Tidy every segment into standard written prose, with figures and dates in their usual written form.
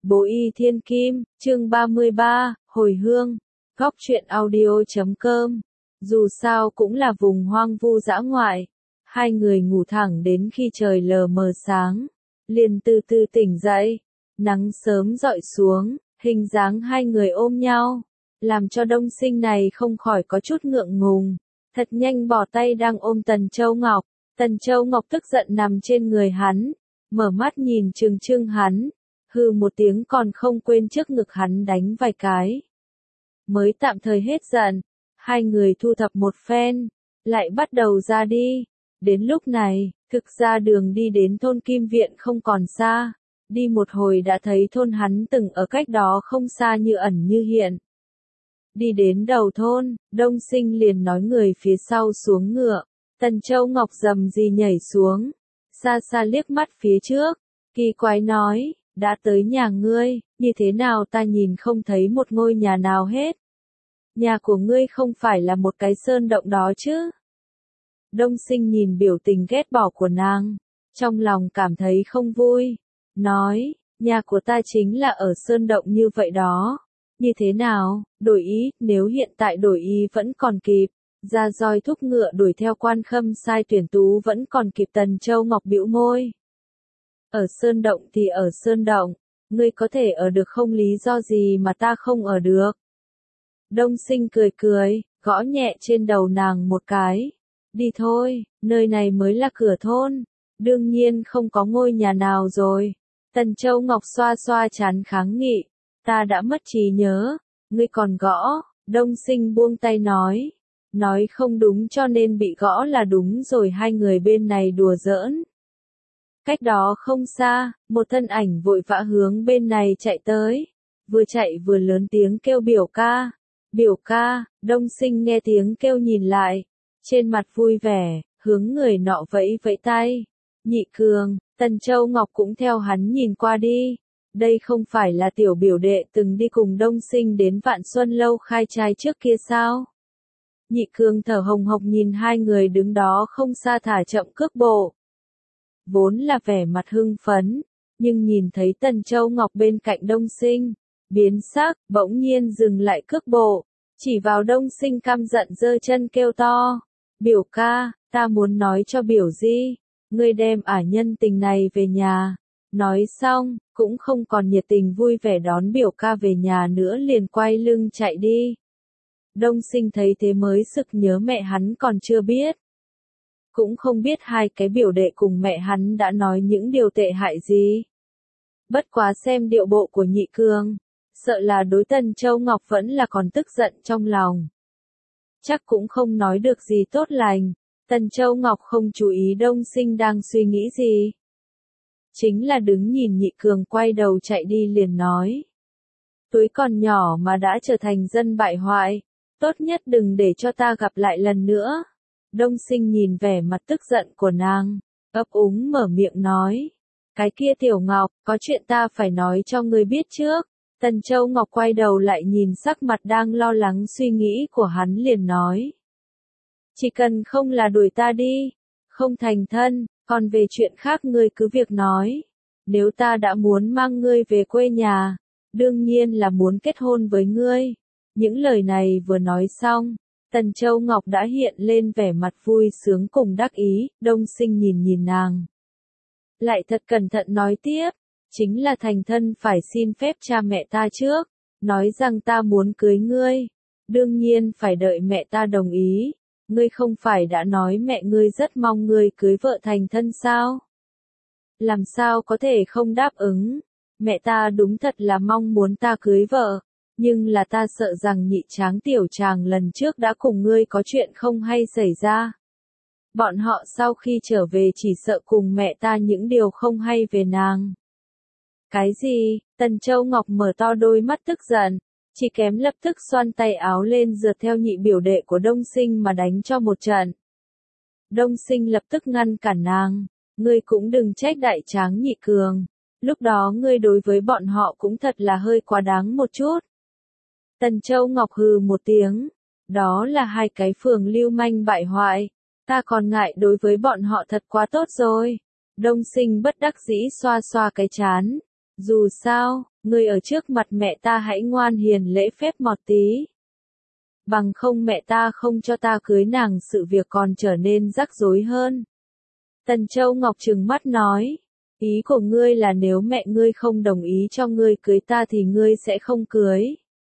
Bố y thiên kim, chương 33, hồi hương, góc truyện audio.com. Dù sao cũng là vùng hoang vu dã ngoại. Hai người ngủ thẳng đến khi trời lờ mờ sáng. Liền từ từ tỉnh dậy. Nắng sớm rọi xuống, hình dáng hai người ôm nhau. Làm cho Đông Sinh này không khỏi có chút ngượng ngùng. Thật nhanh bỏ tay đang ôm Tần Châu Ngọc. Tần Châu Ngọc tức giận nằm trên người hắn. Mở mắt nhìn trừng trừng hắn. Hừ một tiếng còn không quên trước ngực hắn đánh vài cái. Mới tạm thời hết giận, hai người thu thập một phen, lại bắt đầu ra đi. Đến lúc này, thực ra đường đi đến thôn Kim Viện không còn xa. Đi một hồi đã thấy thôn hắn từng ở cách đó không xa như ẩn như hiện. Đi đến đầu thôn, Đông Sinh liền nói người phía sau xuống ngựa. Tần Châu Ngọc rầm gì nhảy xuống, xa xa liếc mắt phía trước, kỳ quái nói. Đã tới nhà ngươi, như thế nào ta nhìn không thấy một ngôi nhà nào hết. Nhà của ngươi không phải là một cái sơn động đó chứ. Đông Sinh nhìn biểu tình ghét bỏ của nàng, trong lòng cảm thấy không vui. Nói, nhà của ta chính là ở sơn động như vậy đó. Như thế nào, đổi ý, nếu hiện tại đổi ý vẫn còn kịp. Ra roi thúc ngựa đuổi theo Quan Khâm Sai tuyển tú vẫn còn kịp. Tần Châu Ngọc bĩu môi. Ở sơn động thì ở sơn động, ngươi có thể ở được không, lý do gì mà ta không ở được. Đông Sinh cười cười, gõ nhẹ trên đầu nàng một cái. Đi thôi, nơi này mới là cửa thôn, đương nhiên không có ngôi nhà nào rồi. Tần Châu Ngọc xoa xoa trán kháng nghị, ta đã mất trí nhớ, ngươi còn gõ. Đông Sinh buông tay nói không đúng cho nên bị gõ là đúng rồi. Hai người bên này đùa giỡn. Cách đó không xa, một thân ảnh vội vã hướng bên này chạy tới. Vừa chạy vừa lớn tiếng kêu biểu ca. Biểu ca, Đông Sinh nghe tiếng kêu nhìn lại. Trên mặt vui vẻ, hướng người nọ vẫy vẫy tay. Nhị Cường, Tần Châu Ngọc cũng theo hắn nhìn qua đi. Đây không phải là tiểu biểu đệ từng đi cùng Đông Sinh đến Vạn Xuân Lâu khai trai trước kia sao? Nhị Cường thở hồng hộc nhìn hai người đứng đó không xa thả chậm cước bộ. Vốn là vẻ mặt hưng phấn, nhưng nhìn thấy Tần Châu Ngọc bên cạnh Đông Sinh, biến sắc, bỗng nhiên dừng lại cước bộ, chỉ vào Đông Sinh căm giận giơ chân kêu to. Biểu ca, ta muốn nói cho biểu di, ngươi đem ả nhân tình này về nhà. Nói xong, cũng không còn nhiệt tình vui vẻ đón biểu ca về nhà nữa, liền quay lưng chạy đi. Đông Sinh thấy thế mới sực nhớ mẹ hắn còn chưa biết. Cũng không biết hai cái biểu đệ cùng mẹ hắn đã nói những điều tệ hại gì. Bất quá xem điệu bộ của Nhị Cường, sợ là đối Tần Châu Ngọc vẫn là còn tức giận trong lòng. Chắc cũng không nói được gì tốt lành. Tần Châu Ngọc không chú ý Đông Sinh đang suy nghĩ gì. Chính là đứng nhìn Nhị Cường quay đầu chạy đi liền nói. Túi còn nhỏ mà đã trở thành dân bại hoại, tốt nhất đừng để cho ta gặp lại lần nữa. Đông Sinh nhìn vẻ mặt tức giận của nàng, ấp úng mở miệng nói. Cái kia Tiểu Ngọc, có chuyện ta phải nói cho ngươi biết trước. Tần Châu Ngọc quay đầu lại nhìn sắc mặt đang lo lắng suy nghĩ của hắn liền nói. Chỉ cần không là đuổi ta đi, không thành thân, còn về chuyện khác ngươi cứ việc nói. Nếu ta đã muốn mang ngươi về quê nhà, đương nhiên là muốn kết hôn với ngươi. Những lời này vừa nói xong, Tần Châu Ngọc đã hiện lên vẻ mặt vui sướng cùng đắc ý. Đông Sinh nhìn nàng. Lại thật cẩn thận nói tiếp, chính là thành thân phải xin phép cha mẹ ta trước, nói rằng ta muốn cưới ngươi. Đương nhiên phải đợi mẹ ta đồng ý, ngươi không phải đã nói mẹ ngươi rất mong ngươi cưới vợ thành thân sao? Làm sao có thể không đáp ứng, mẹ ta đúng thật là mong muốn ta cưới vợ. Nhưng là ta sợ rằng Nhị Tráng tiểu tràng lần trước đã cùng ngươi có chuyện không hay xảy ra. Bọn họ sau khi trở về chỉ sợ cùng mẹ ta những điều không hay về nàng. Cái gì? Tần Châu Ngọc mở to đôi mắt tức giận, chỉ kém lập tức xoăn tay áo lên rượt theo nhị biểu đệ của Đông Sinh mà đánh cho một trận. Đông Sinh lập tức ngăn cản nàng, ngươi cũng đừng trách Đại Tráng Nhị Cường, lúc đó ngươi đối với bọn họ cũng thật là hơi quá đáng một chút. Tần Châu Ngọc hừ một tiếng, đó là hai cái phường lưu manh bại hoại, ta còn ngại đối với bọn họ thật quá tốt rồi. Đông Sinh bất đắc dĩ xoa xoa cái trán, Dù sao, ngươi ở trước mặt mẹ ta hãy ngoan hiền lễ phép một tí. Bằng không mẹ ta không cho ta cưới nàng sự việc còn trở nên rắc rối hơn. Tần Châu Ngọc trừng mắt nói, ý của ngươi là nếu mẹ ngươi không đồng ý cho ngươi cưới ta thì ngươi sẽ không cưới.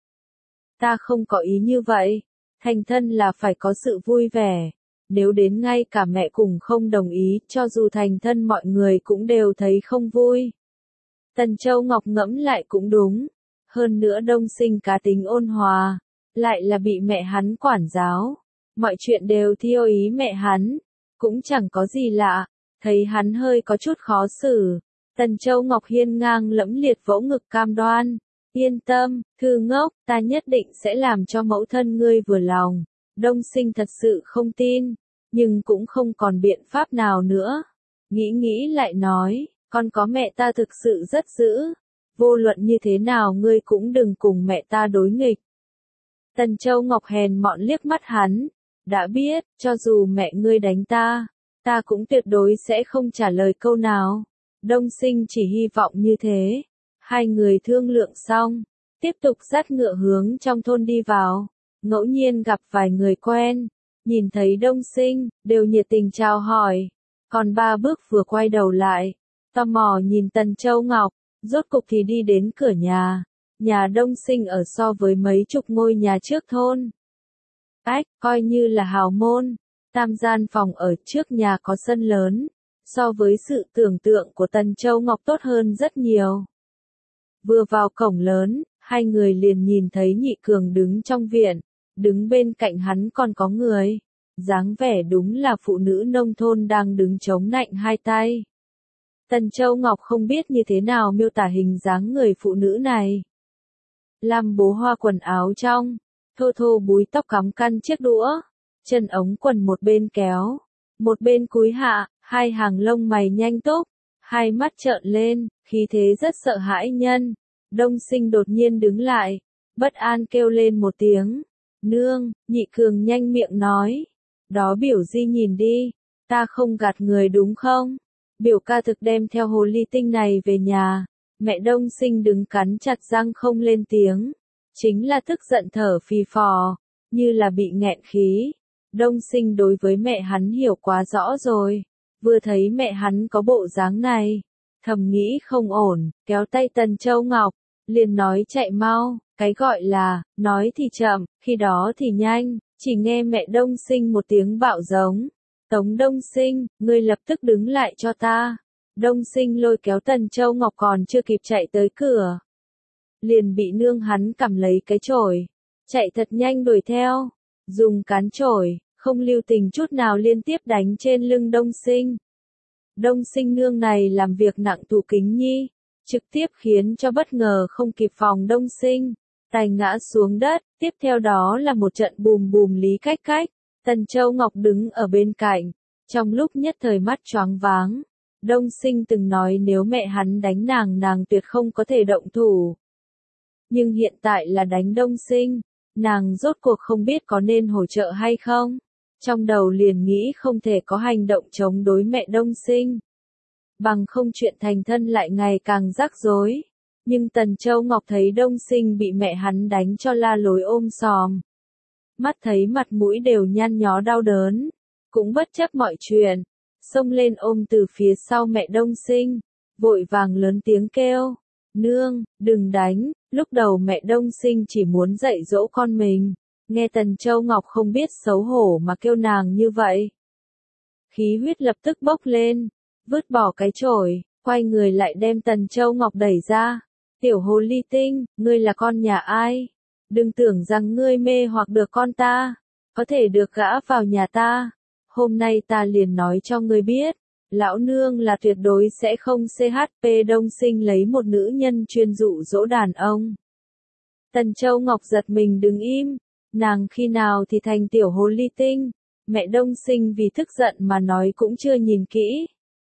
Ta không có ý như vậy, thành thân là phải có sự vui vẻ. Nếu đến ngay cả mẹ cùng không đồng ý, cho dù thành thân mọi người cũng đều thấy không vui. Tần Châu Ngọc ngẫm lại cũng đúng. Hơn nữa Đông Sinh cá tính ôn hòa, lại là bị mẹ hắn quản giáo. Mọi chuyện đều theo ý mẹ hắn, cũng chẳng có gì lạ. Thấy hắn hơi có chút khó xử, Tần Châu Ngọc hiên ngang lẫm liệt vỗ ngực cam đoan. Yên tâm, Thư ngốc, ta nhất định sẽ làm cho mẫu thân ngươi vừa lòng. Đông Sinh thật sự không tin, nhưng cũng không còn biện pháp nào nữa. Nghĩ lại nói, con có mẹ ta thực sự rất dữ. Vô luận như thế nào ngươi cũng đừng cùng mẹ ta đối nghịch. Tần Châu Ngọc hèn mọn liếc mắt hắn. Đã biết, cho dù mẹ ngươi đánh ta, ta cũng tuyệt đối sẽ không trả lời câu nào. Đông Sinh chỉ hy vọng như thế. Hai người thương lượng xong, tiếp tục dắt ngựa hướng trong thôn đi vào. Ngẫu nhiên gặp vài người quen, nhìn thấy Đông Sinh, đều nhiệt tình chào hỏi. Còn ba bước vừa quay đầu lại, tò mò nhìn Tần Châu Ngọc, rốt cục thì đi đến cửa nhà. Nhà Đông Sinh ở so với mấy chục ngôi nhà trước thôn. Coi như là hào môn, tam gian phòng ở trước nhà có sân lớn, so với sự tưởng tượng của Tần Châu Ngọc tốt hơn rất nhiều. Vừa vào cổng lớn, hai người liền nhìn thấy Nhị Cường đứng trong viện, đứng bên cạnh hắn còn có người. Dáng vẻ đúng là phụ nữ nông thôn đang đứng chống nạnh hai tay. Tần Châu Ngọc không biết như thế nào miêu tả hình dáng người phụ nữ này. Lam bố hoa quần áo trong, thô thô búi tóc cắm căn chiếc đũa, chân ống quần một bên kéo, một bên cúi hạ, hai hàng lông mày nhanh túc, hai mắt trợn lên, khí thế rất sợ hãi nhân. Đông Sinh đột nhiên đứng lại, bất an kêu lên một tiếng. Nương, Nhị Cường nhanh miệng nói. Đó biểu di nhìn đi, ta không gạt người đúng không? Biểu ca thực đem theo hồ ly tinh này về nhà. Mẹ Đông Sinh đứng cắn chặt răng không lên tiếng. Chính là tức giận thở phì phò, như là bị nghẹn khí. Đông Sinh đối với mẹ hắn hiểu quá rõ rồi. Vừa thấy mẹ hắn có bộ dáng này, thầm nghĩ không ổn, kéo tay Tần Châu Ngọc, liền nói chạy mau. Cái gọi là, nói thì chậm, khi đó thì nhanh, chỉ nghe mẹ Đông Sinh một tiếng bạo giống. Tống Đông Sinh, ngươi lập tức đứng lại cho ta. Đông Sinh lôi kéo Tần Châu Ngọc còn chưa kịp chạy tới cửa. Liền bị nương hắn cầm lấy cái chổi, chạy thật nhanh đuổi theo, dùng cán chổi, không lưu tình chút nào liên tiếp đánh trên lưng Đông Sinh. Đông Sinh nương này làm việc nặng tù kính nhi, trực tiếp khiến cho bất ngờ không kịp phòng Đông Sinh, tài ngã xuống đất, tiếp theo đó là một trận bùm bùm lý cách cách. Tần Châu Ngọc đứng ở bên cạnh, trong lúc nhất thời mắt choáng váng. Đông Sinh từng nói nếu mẹ hắn đánh nàng tuyệt không có thể động thủ. Nhưng hiện tại là đánh Đông Sinh, nàng rốt cuộc không biết có nên hỗ trợ hay không. Trong đầu liền nghĩ không thể có hành động chống đối mẹ Đông Sinh. Bằng không chuyện thành thân lại ngày càng rắc rối. Nhưng Tần Châu Ngọc thấy Đông Sinh bị mẹ hắn đánh cho la lối ôm sòm. Mắt thấy mặt mũi đều nhăn nhó đau đớn. Cũng bất chấp mọi chuyện, xông lên ôm từ phía sau mẹ Đông Sinh, vội vàng lớn tiếng kêu. Nương, đừng đánh. Lúc đầu mẹ Đông Sinh chỉ muốn dạy dỗ con mình. Nghe Tần Châu Ngọc không biết xấu hổ mà kêu nàng như vậy. Khí huyết lập tức bốc lên, vứt bỏ cái chổi, quay người lại đem Tần Châu Ngọc đẩy ra. Tiểu hồ ly tinh, ngươi là con nhà ai? Đừng tưởng rằng ngươi mê hoặc được con ta, có thể được gã vào nhà ta. Hôm nay ta liền nói cho ngươi biết, lão nương là tuyệt đối sẽ không CHP. Đông Sinh lấy một nữ nhân chuyên dụ dỗ đàn ông. Tần Châu Ngọc giật mình đứng im, nàng khi nào thì thành tiểu hồ ly tinh. Mẹ Đông Sinh vì tức giận mà nói cũng chưa nhìn kỹ.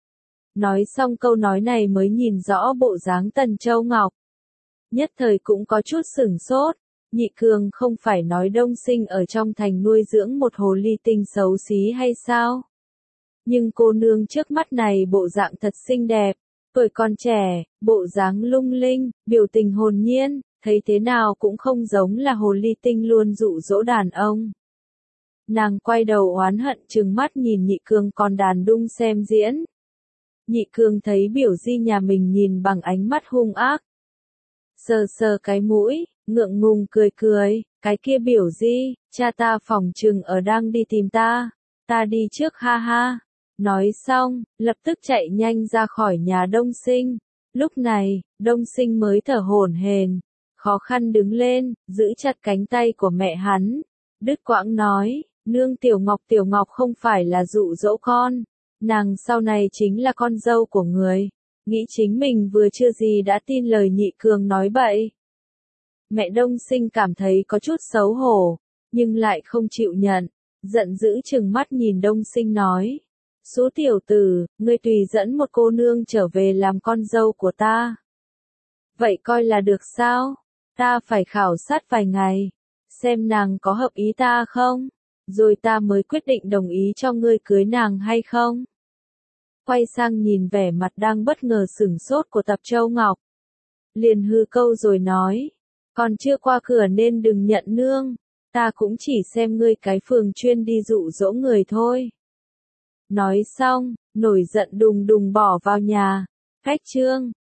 Nói xong câu nói này mới nhìn rõ bộ dáng Tần Châu Ngọc. Nhất thời cũng có chút sửng sốt. Nhị Cường không phải nói Đông Sinh ở trong thành nuôi dưỡng một hồ ly tinh xấu xí hay sao? Nhưng cô nương trước mắt này bộ dạng thật xinh đẹp, Tuổi còn trẻ, bộ dáng lung linh, biểu tình hồn nhiên, thấy thế nào cũng không giống là hồ ly tinh luôn dụ dỗ đàn ông. Nàng quay đầu oán hận trừng mắt nhìn Nhị Cương còn đàn đung xem diễn. Nhị Cương thấy biểu di nhà mình nhìn bằng ánh mắt hung ác. Sờ sờ cái mũi, ngượng ngùng cười cười, cái kia biểu di, cha ta phỏng chừng ở đang đi tìm ta đi trước ha ha. Nói xong, lập tức chạy nhanh ra khỏi nhà Đông Sinh. Lúc này, Đông Sinh mới thở hổn hển, khó khăn đứng lên, giữ chặt cánh tay của mẹ hắn. Đứt quãng nói, nương Tiểu Ngọc không phải là dụ dỗ con. Nàng sau này chính là con dâu của người. Nghĩ chính mình vừa chưa gì đã tin lời Nhị Cương nói bậy. Mẹ Đông Sinh cảm thấy có chút xấu hổ, nhưng lại không chịu nhận. Giận dữ trừng mắt nhìn Đông Sinh nói. Số tiểu tử, ngươi tùy dẫn một cô nương trở về làm con dâu của ta. Vậy coi là được sao? Ta phải khảo sát vài ngày, xem nàng có hợp ý ta không, rồi ta mới quyết định đồng ý cho ngươi cưới nàng hay không. Quay sang nhìn vẻ mặt đang bất ngờ sửng sốt của Tập Châu Ngọc. Liền hư câu rồi nói, còn chưa qua cửa nên đừng nhận nương, ta cũng chỉ xem ngươi cái phường chuyên đi dụ dỗ người thôi. Nói xong, nổi giận đùng đùng bỏ vào nhà. Khách trương.